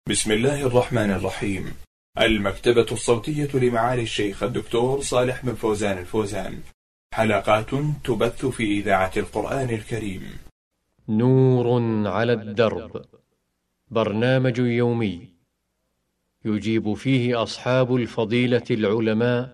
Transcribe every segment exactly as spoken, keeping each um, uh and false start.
بسم الله الرحمن الرحيم. المكتبة الصوتية لمعالي الشيخ الدكتور صالح بن فوزان الفوزان، حلقات تبث في إذاعة القرآن الكريم. نور على الدرب، برنامج يومي يجيب فيه أصحاب الفضيلة العلماء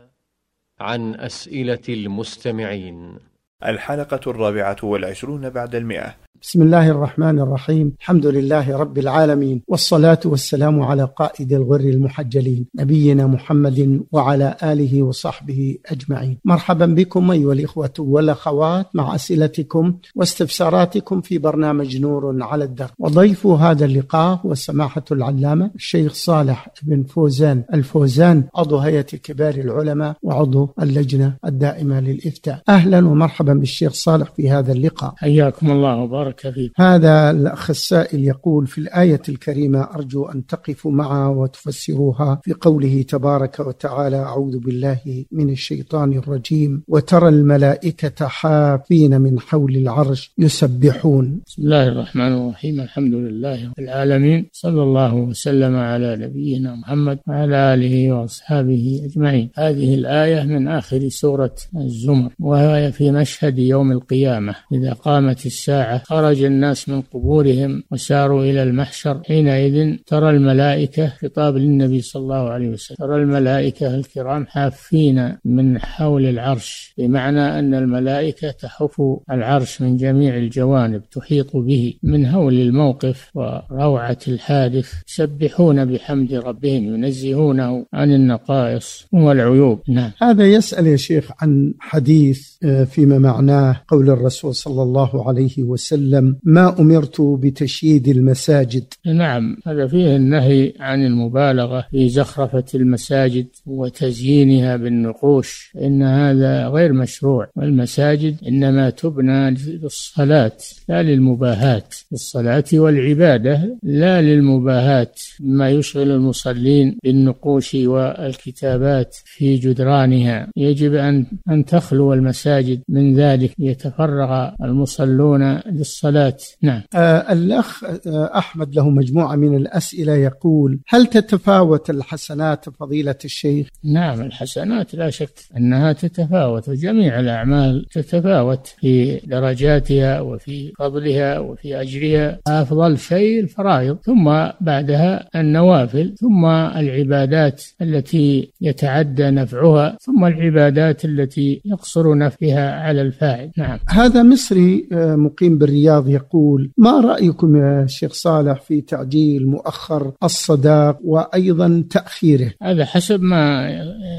عن أسئلة المستمعين. الحلقة الرابعة والعشرون بعد المئة. بسم الله الرحمن الرحيم. الحمد لله رب العالمين، والصلاة والسلام على قائد الغر المحجلين نبينا محمد وعلى آله وصحبه أجمعين. مرحبا بكم أيها الإخوة والأخوات مع أسئلتكم واستفساراتكم في برنامج نور على الدرب، وضيف هذا اللقاء هو سماحة العلامة الشيخ صالح بن فوزان الفوزان، عضو هيئة كبار العلماء وعضو اللجنة الدائمة للإفتاء. أهلا ومرحبا بالشيخ صالح في هذا اللقاء. حياكم الله وبارك. هذا الأخ السائل يقول: في الآية الكريمة أرجو أن تقفوا معها وتفسروها في قوله تبارك وتعالى: أعوذ بالله من الشيطان الرجيم، وترى الملائكة حافين من حول العرش يسبحون. بسم الله الرحمن الرحيم. الحمد لله رب العالمين، صلى الله وسلم على نبينا محمد وعلى آله وأصحابه أجمعين. هذه الآية من آخر سورة الزمر، وهي في مشهد يوم القيامة إذا قامت الساعة خرج الناس من قبورهم وساروا إلى المحشر. حينئذ ترى الملائكة، خطاب للنبي صلى الله عليه وسلم، ترى الملائكة الكرام حافين من حول العرش، بمعنى أن الملائكة تحف العرش من جميع الجوانب، تحيط به من هول الموقف وروعة الحادث، يسبحون بحمد ربهم، ينزهونه عن النقائص والعيوب. نعم. هذا يسأل يا شيخ عن حديث فيما معناه قول الرسول صلى الله عليه وسلم: ما أمرت بتشييد المساجد. نعم، هذا فيه النهي عن المبالغة في زخرفة المساجد وتزيينها بالنقوش، إن هذا غير مشروع، والمساجد إنما تبنى للصلاة لا للمباهاة، للصلاة والعبادة لا للمباهاة، ما يشغل المصلين بالنقوش والكتابات في جدرانها. يجب أن أن تخلو المساجد من ذلك، يتفرغ المصلون للصلاة. نعم. آه الأخ آه أحمد له مجموعة من الأسئلة، يقول: هل تتفاوت الحسنات فضيلة الشيخ؟ نعم، الحسنات لا شك أنها تتفاوت، وجميع الأعمال تتفاوت في درجاتها وفي فضلها وفي أجرها. أفضل شيء الفرائض، ثم بعدها النوافل، ثم العبادات التي يتعدى نفعها، ثم العبادات التي يقصر نفعها على الفاعل. نعم. هذا مصري مقيم بالرياض يقول: ما رأيكم يا شيخ صالح في تعجيل مؤخر الصداق وأيضا تأخيره؟ هذا حسب ما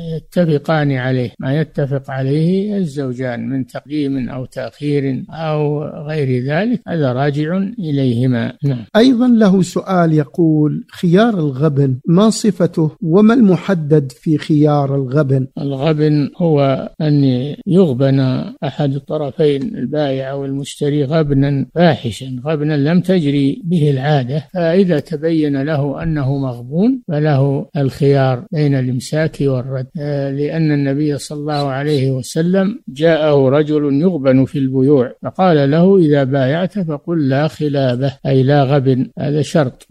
يتفقان عليه، ما يتفق عليه الزوجان من تقديم أو تأخير أو غير ذلك، هذا راجع إليهما. نعم. أيضا له سؤال يقول: خيار الغبن ما صفته وما المحدد في خيار الغبن؟ الغبن هو أن يغبن أحد الطرفين، البائع أو المشتري، غبنا فاحشا، غبنا لم تجري به العادة، فإذا تبين له أنه مغبون فله الخيار بين الإمساك والرد، لأن النبي صلى الله عليه وسلم جاءه رجل يغبن في البيوع فقال له: إذا بايعت فقل لا خلابه، أي لا غبن. هذا شرط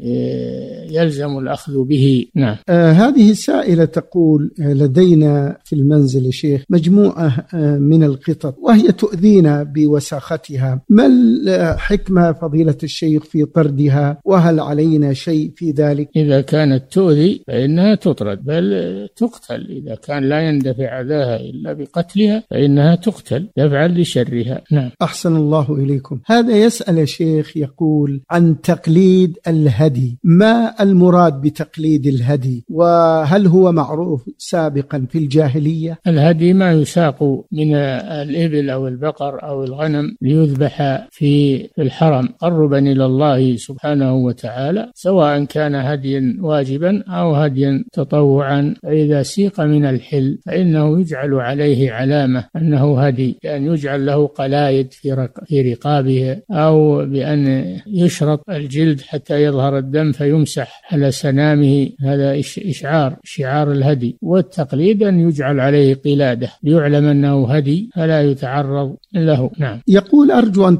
يلزم الأخذ به. نعم. آه هذه سائلة تقول: لدينا في المنزل يا شيخ مجموعة آه من القطط، وهي تؤذينا بوساختها، ما الحكمة فضيلة الشيخ في طردها، وهل علينا شيء في ذلك؟ إذا كانت تؤذي فإنها تطرد، بل تقتل. إذا كان لا يندفع أذاها إلا بقتلها فإنها تقتل دفعا لشرها. نعم. أحسن الله إليكم. هذا يسأل يا شيخ يقول عن تقليد الهدي، ما المراد بتقليد الهدي، وهل هو معروف سابقا في الجاهلية؟ الهدي ما يساق من الإبل أو البقر أو الغنم ليذبح في الحرم قربا إلى الله سبحانه وتعالى، سواء كان هديا واجبا أو هديا تطوعا. فإذا سيق من الحل فإنه يجعل عليه علامة أنه هدي، بأن يجعل له قلايد في رقابه، أو بأن يشرط الجلد حتى يظهر الدم فيمسح على سنامه. هذا إشعار شعار الهدي. والتقليد أن يجعل عليه قلادة ليعلم أنه هدي فلا يتعرض له. نعم. يقول: أرجو أن تشرح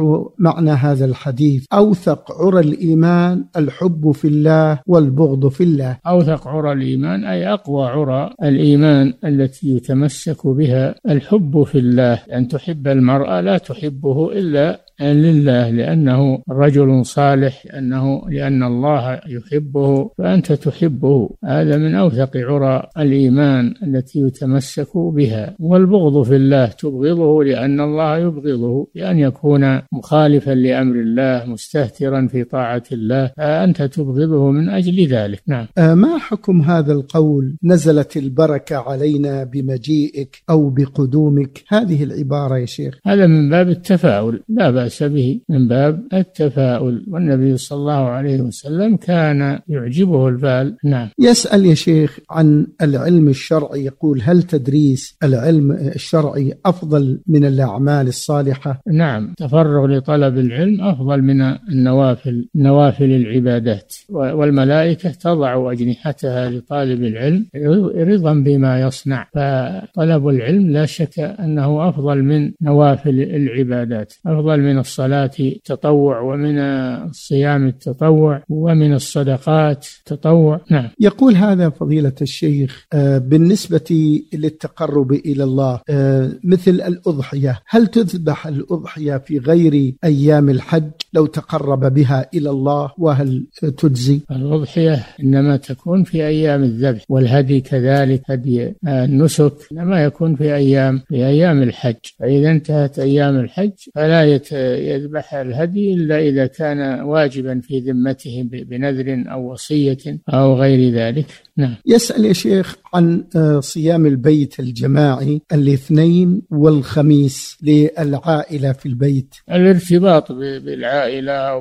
معنى هذا الحديث: أوثق عرى الإيمان الحب في الله والبغض في الله. أوثق عرى الإيمان أي أقوى عرى الإيمان التي يتمسك بها الحب في الله، أن تحب المرء لا تحبه إلا لله لأنه رجل صالح، لأنه لأن الله يحبه فأنت تحبه. هذا من أوثق عرى الإيمان التي يتمسك بها. والبغض في الله تبغضه لأن الله يبغضه، لأن يكون مخالفا لأمر الله مستهترا في طاعة الله، فأنت تبغضه من أجل ذلك. نعم. ما حكم هذا القول: نزلت البركة علينا بمجيئك أو بقدومك؟ هذه العبارة يا شيخ هذا من باب التفاؤل، لا بأس به، من باب التفاؤل، والنبي صلى الله عليه وسلم كان يعجبه البال. نعم. يسأل يا شيخ عن العلم الشرعي، يقول: هل تدريس العلم الشرعي أفضل من الأعمال الصالحة؟ نعم، تفرغ لطلب العلم أفضل من النوافل، نوافل العبادات، والملائكة تضع أجنحتها لطالب العلم رضا بما يصنع، فطلب العلم لا شك أنه أفضل من نوافل العبادات، أفضل من الصلاة التطوع ومن الصيام التطوع ومن الصدقات التطوع. نعم. يقول هذا فضيلة الشيخ: بالنسبة للتقرب إلى الله مثل الأضحية، هل تذبح الأضحية في غير أيام الحج لو تقرب بها إلى الله، وهل تجزي؟ الأضحية إنما تكون في أيام الذبح، والهدي كذلك، هدي النسك إنما يكون في أيام في أيام الحج، فإذا انتهت أيام الحج فلا يذبح الهدي إلا إذا كان واجبا في ذمته بنذر أو وصية أو غير ذلك. نعم. يسأل يا شيخ عن صيام البيت الجماعي الاثنين والخميس للعائلة في البيت. الارتباط بالعائلة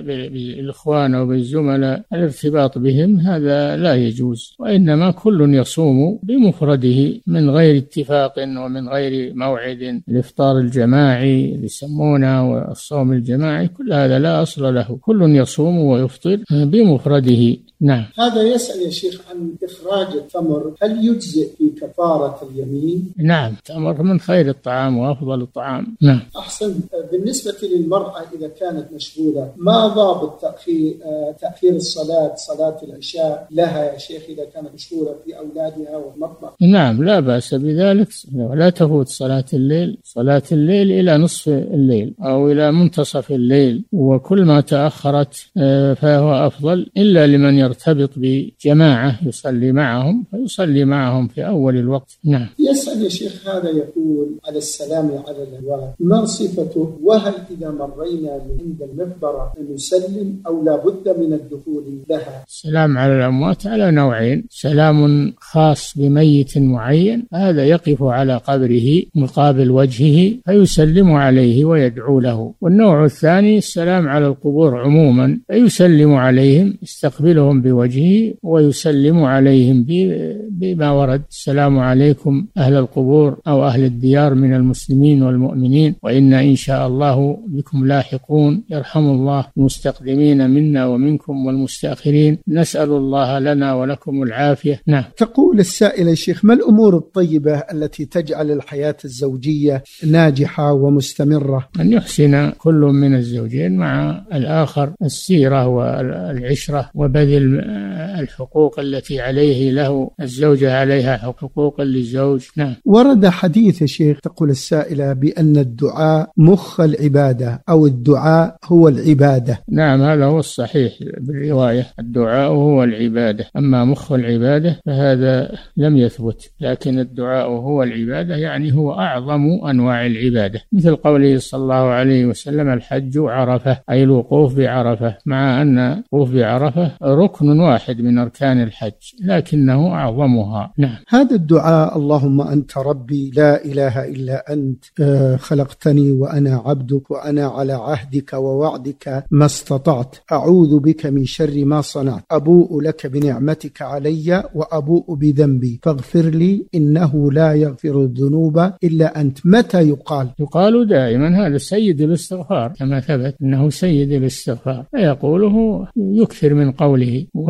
وبالإخوان وبالزملاء، الارتباط بهم هذا لا يجوز، وإنما كل يصوم بمفرده من غير اتفاق ومن غير موعد. الإفطار الجماعي يسمونه والصوم الجماعي كل هذا لا أصل له، كل يصوم ويفطر بمفرده. نعم. هذا يسأل يا شيخ عن إخراج التمر، هل يجزئ في كفارة اليمين؟ نعم، التمر من خير الطعام وأفضل الطعام. نعم. أحسن. بالنسبة للمرأة إذا كانت مشغولة، ما ضابط تأخير تأخير الصلاة صلاة العشاء لها يا شيخ إذا كانت مشغولة في أولادها والمطبخ؟ نعم، لا بأس بذلك، لا تفوت صلاة الليل، صلاة الليل إلى نصف الليل أو إلى منتصف الليل، وكل ما تأخرت فهو أفضل، إلا لمن يرتبط بجماعة يصلي معهم فيصلي معهم في أول الوقت. نعم. يسأل يا شيخ هذا يقول: على السلام على الأموات ما صفته؟ وهل إذا مرينا من عند المقبرة نسلم أو لا بد من الدخول لها؟ السلام على الأموات على نوعين: سلام خاص بميت معين، هذا يقف على قبره مقابل وجهه فيسلم عليه ويدعو له، والنوع الثاني السلام على القبور عموما، فيسلم عليهم، يستقبلهم بوجهه ويسلم عليهم بما ورد: السلام عليكم أهل القبور أو أهل الديار من المسلمين والمؤمنين، وإنا إن شاء الله بكم لاحقون، يرحم الله المستقدمين منا ومنكم والمستأخرين، نسأل الله لنا ولكم العافية. نعم. تقول السائلة يا شيخ: ما الأمور الطيبة التي تجعل الحياة الزوجية ناجحة ومستمرة؟ أن يحسن كل من الزوجين مع الآخر السيرة والعشرة وبذل الحقوق التي عليه له الزوجة عليها حقوق للزوج. نعم. ورد حديث يا شيخ، تقول السائلة، بأن الدعاء مخ العبادة أو الدعاء هو العبادة. نعم، هذا هو الصحيح بالرواية، الدعاء هو العبادة، أما مخ العبادة فهذا لم يثبت، لكن الدعاء هو العبادة يعني هو أعظم أنواع العبادة، مثل قوله صلى الله عليه وسلم: الحج عرفة، أي الوقوف بعرفة، مع أن الوقوف بعرفة ركن واحد من أركان الحج لكنه أعظمها. نعم. هذا الدعاء: اللهم أنت ربي لا إله إلا أنت خلقتني وأنا عبدك وأنا على عهدك ووعدك ما استطعت، أعوذ بك من شر ما صنعت، أبوء لك بنعمتك علي وأبوء بذنبي فاغفر لي إنه لا يغفر الذنوب إلا أنت. متى يقال؟ يقال دائما، هذا سيد الاستغفار كما ثبت أنه سيد الاستغفار، فيقوله يكثر من قوله ومن التوبة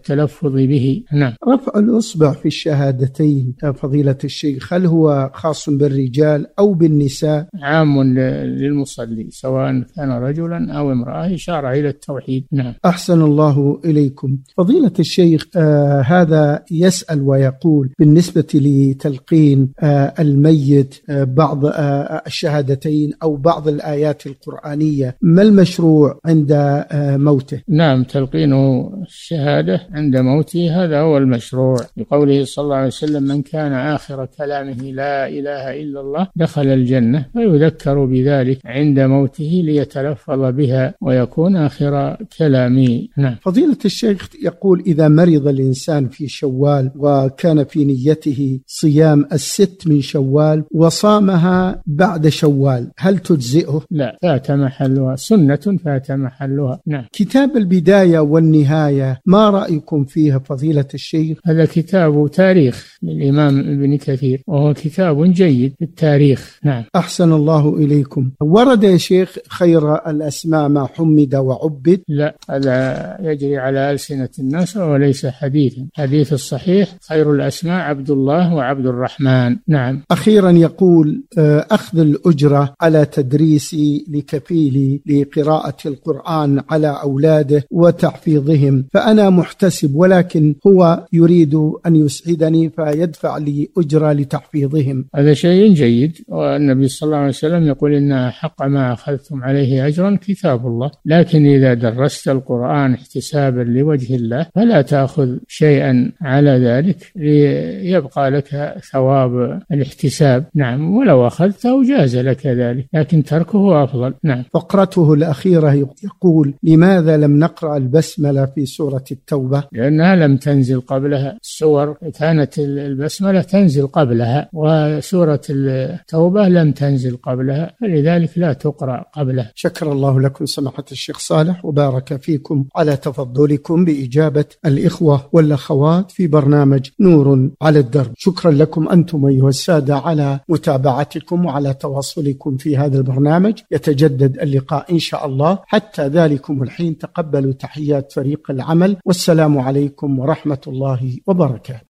التلفظ به. نعم. رفع الإصبع في الشهادتين فضيلة الشيخ هل هو خاص بالرجال أو بالنساء؟ عام للمصلي سواء كان رجلا أو امرأة، إشارة إلى التوحيد. نعم. أحسن الله إليكم فضيلة الشيخ. آه هذا يسأل ويقول بالنسبة لتلقين آه الميت آه بعض آه الشهادتين أو بعض الآيات القرآنية، ما المشروع عند آه موته؟ نعم، تلقينه الشهادة عند موته هذا هو المشروع، لقوله صلى الله عليه وسلم: من كان آخر كلامه لا إله إلا الله دخل الجنة، فيذكر بذلك عند موته ليتلفظ بها ويكون آخر كلامه. نعم. فضيلة الشيخ يقول إذا مرض الإنسان في شوال وكان في نيته صيام الست من شوال وصامها بعد شوال، هل تجزئه؟ لا، فات محلها، سنة فات محلها. نعم. كتاب البداية والنهاية ما رأيكم فيها فضيلة الشيخ؟ هذا كتاب تاريخ للإمام ابن كثير، وهو كتاب جيد في التاريخ. نعم. أحسن الله إليكم. ورد يا شيخ خير الأسماء ما حمد وعبد؟ لا، هذا يجري على ألسنة الناس وليس حديثا. حديث الصحيح خير الأسماء عبد الله وعبد الرحمن. نعم. أخيرا يقول أخذ الأجرة على تدريسي لكفيلي لقراءة القرآن على أولاده وتحفيظهم، فأنا محتسب ولكن هو يريد أن يسعدني فيدفع لي أجرة لتحفيظهم. هذا شيء جيد، والنبي صلى الله عليه وسلم يقول إن حق ما أخذتم عليه أجرا كتاب الله، لكن إذا درست القرآن احتسابا لوجه الله فلا تأخذ شيئا على ذلك ليبقى لك ثواب الاحتساب. نعم. ولو أخذته جاز لك ذلك، لكن تركه أفضل. نعم. فقرته الأخيرة يقول: لماذا لم نقرأ البسملة في سورة التوبة؟ لأنها لم تنزل قبلها. السور كانت البسملة تنزل قبلها، وسورة التوبة لم تنزل قبلها، فلذلك لا تقرأ قبلها. شكر الله لكم سماحة الشيخ صالح وبارك فيكم على تفضلكم بإجابة الإخوة والأخوات في برنامج نور على الدرب. شكرا لكم أنتم أيها السادة على متابعتكم وعلى تواصلكم في هذا البرنامج. يتجدد اللقاء إن شاء الله، حتى ذلكم الحين تقبلوا تحيات فريق العمل، والسلام عليكم ورحمة الله وبركاته.